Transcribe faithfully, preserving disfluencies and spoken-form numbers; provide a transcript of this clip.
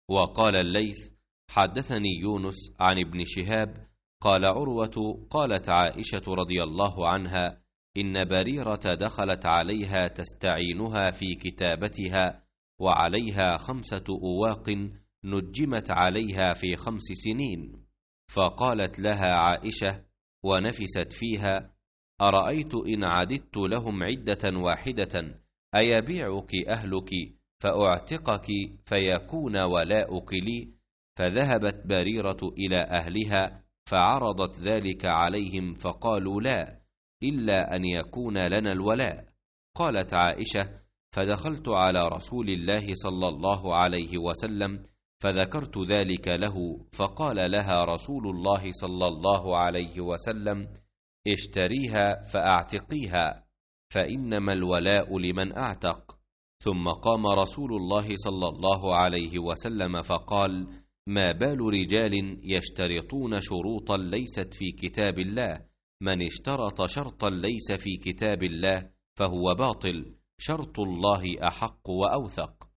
وقال الليث: حدثني يونس عن ابن شهاب قال عروة قالت عائشة رضي الله عنها: إن بريرة دخلت عليها تستعينها في كتابتها، وعليها خمسة أواق نجمت عليها في خمس سنين. فقالت لها عائشة ونفست فيها: أرأيت إن عددت لهم عدة واحدة أيبيعك أهلك فأعتقك فيكون ولاؤك لي؟ فذهبت بريرة إلى أهلها فعرضت ذلك عليهم فقالوا: لا، إلا أن يكون لنا الولاء. قالت عائشة: فدخلت على رسول الله صلى الله عليه وسلم فذكرت ذلك له، فقال لها رسول الله صلى الله عليه وسلم: اشتريها فأعتقيها، فإنما الولاء لمن أعتق. ثم قام رسول الله صلى الله عليه وسلم فقال: ما بال رجال يشترطون شروطا ليست في كتاب الله؟ من اشترط شرطا ليس في كتاب الله فهو باطل، شرط الله أحق وأوثق.